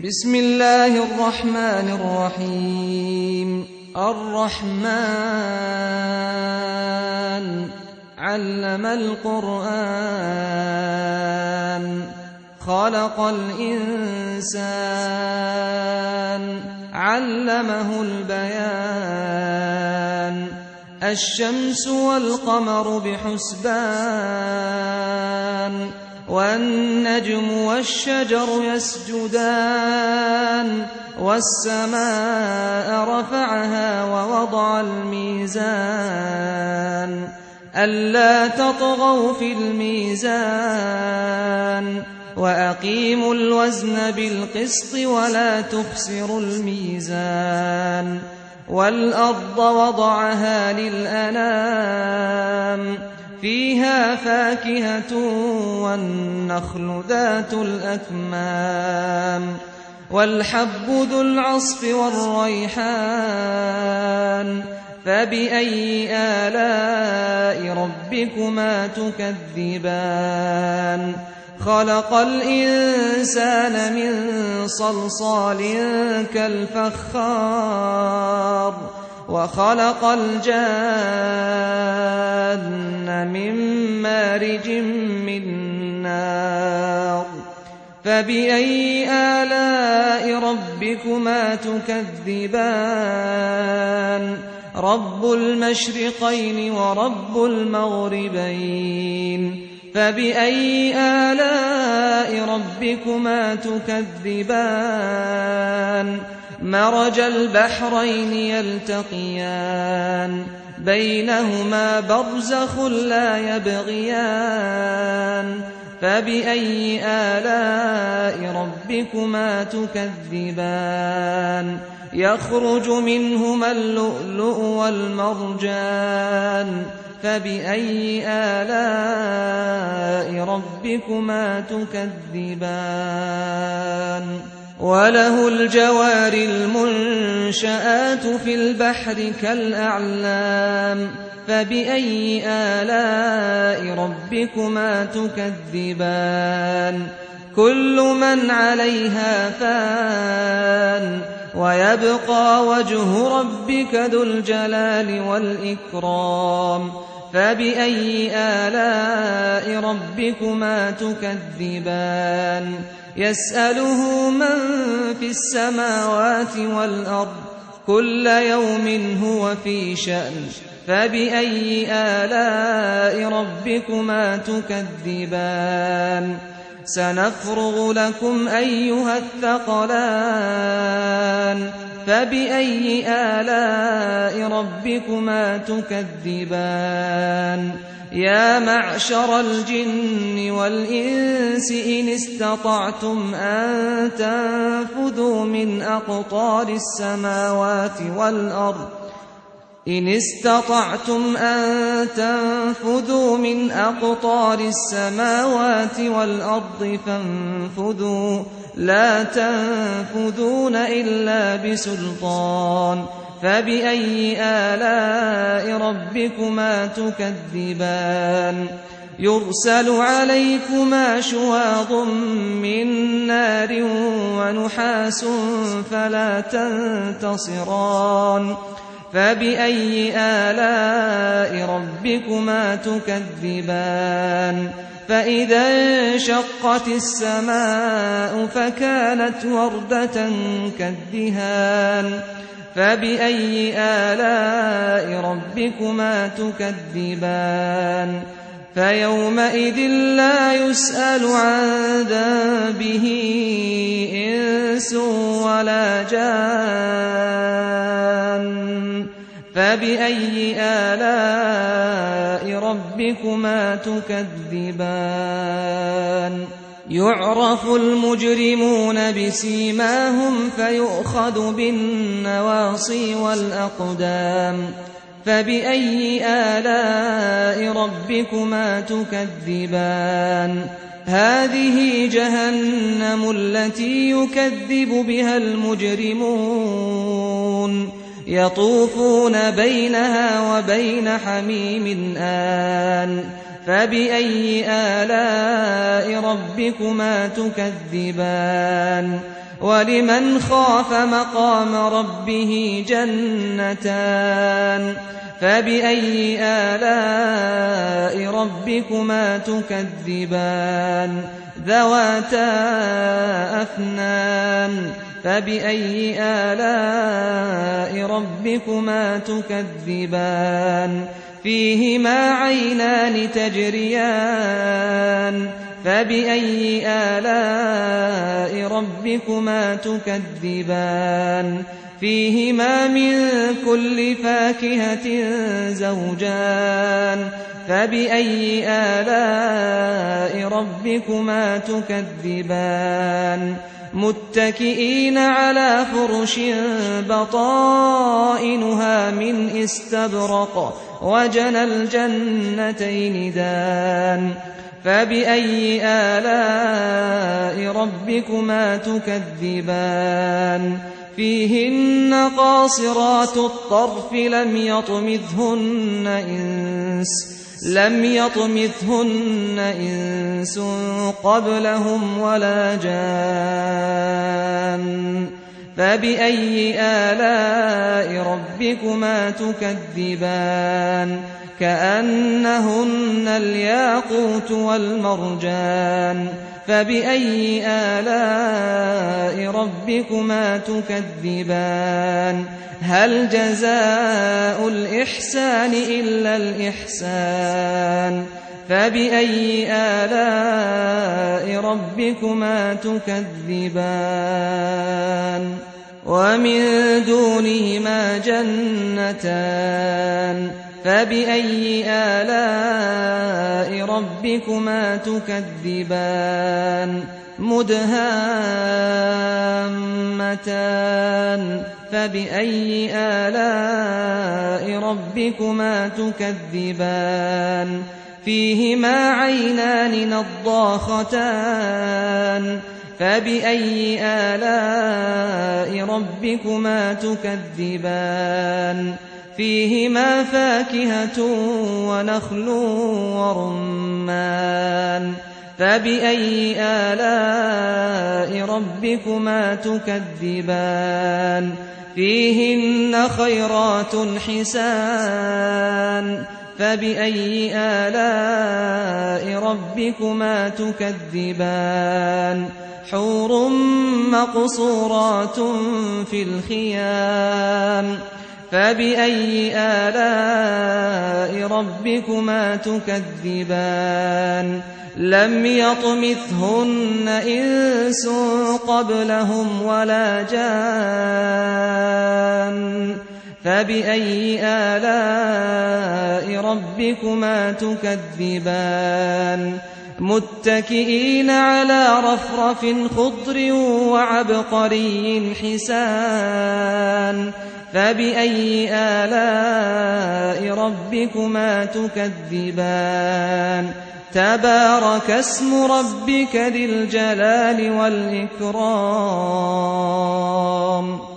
بسم الله الرحمن الرحيم الرحمن علم القرآن خلق الإنسان علمه البيان الشمس والقمر بحسبان والنجم والشجر يسجدان والسماء رفعها ووضع الميزان ألا تطغوا في الميزان وأقيموا الوزن بالقسط ولا تخسروا الميزان والأرض وضعها للأنام فيها فاكهة والنخل ذات الأكمام والحب ذو العصف والريحان فبأي آلاء ربكما تكذبان خلق الإنسان من صلصال كالفخار وخلق الجان من مارج من نار فبأي آلاء ربكما تكذبان رب المشرقين ورب المغربين فبأي آلاء ربكما تكذبان مرج البحرين يلتقيان بينهما برزخ لا يبغيان فبأي آلاء ربكما تكذبان يخرج منهما اللؤلؤ والمرجان فبأي آلاء ربكما تكذبان وله الجوار المنشآت في البحر كالأعلام فبأي آلاء ربكما تكذبان كل من عليها فان ويبقى وجه ربك ذو الجلال والإكرام فبأي آلاء ربكما تكذبان يسأله من في السماوات والأرض كل يوم هو في شأن فبأي آلاء ربكما تكذبان سنفرغ لكم أيها الثقلان فبأي آلاء ربكما تكذبان يا معشر الجن والإنس إن استطعتم أن تنفذوا من أقطار السماوات والأرض إن استطعتم أن تنفذوا من أقطار السماوات والأرض فانفذوا لا تنفذون إلا بسلطان فبأي آلاء ربكما تكذبان يرسل عليكما شواظ من نار ونحاس فلا تنتصران فبأي آلاء ربكما تكذبان فإذا انشقت السماء فكانت وردة كالدهان فبأي آلاء ربكما تكذبان فيومئذ لا يسأل عن ذنبه إنس ولا جان فبأي آلاء ربكما تكذبان يعرف المجرمون بسيماهم فيؤخذ بالنواصي والأقدام فبأي آلاء ربكما تكذبان هذه جهنم التي يكذب بها المجرمون يطوفون بينها وبين حميم آن فبأي آلاء ربكما تكذبان ولمن خاف مقام ربه جنتان فبأي آلاء ربكما تكذبان ذواتا أفنان فبأي آلاء ربكما تكذبان فيهما عينان تجريان فبأي آلاء ربكما تكذبان فيهما من كل فاكهة زوجان فبأي آلاء ربكما تكذبان متكئين على فرش بطائنها من استبرق وجنى الجنتين دان فبأي آلاء ربكما تكذبان فيهن قاصرات الطرف لم يطمثهن إنس قبلهم ولا جان فبأي آلاء ربكما تكذبان كأنهن الياقوت والمرجان فبأي آلاء ربكما تكذبان هل جزاء الإحسان إلا الإحسان فبأي آلاء ربكما تكذبان ومن دونهما جنتان فبأي آلاء ربكما تكذبان مدهامتان فبأي آلاء ربكما تكذبان فيهما عينان نضاختان فبأي آلاء ربكما تكذبان فيهما فاكهة ونخل ورمان فبأي آلاء ربكما تكذبان فيهن خيرات حسان فبأي آلاء ربكما تكذبان حور مقصورات في الخيام فبأي آلاء ربكما تكذبان لم يطمثهن إنس قبلهم ولا جان فبأي آلاء ربكما تكذبان متكئين على رفرف خضر وعبقري حسان فبأي آلاء ربكما تكذبان تبارك اسم ربك ذي الجلال والإكرام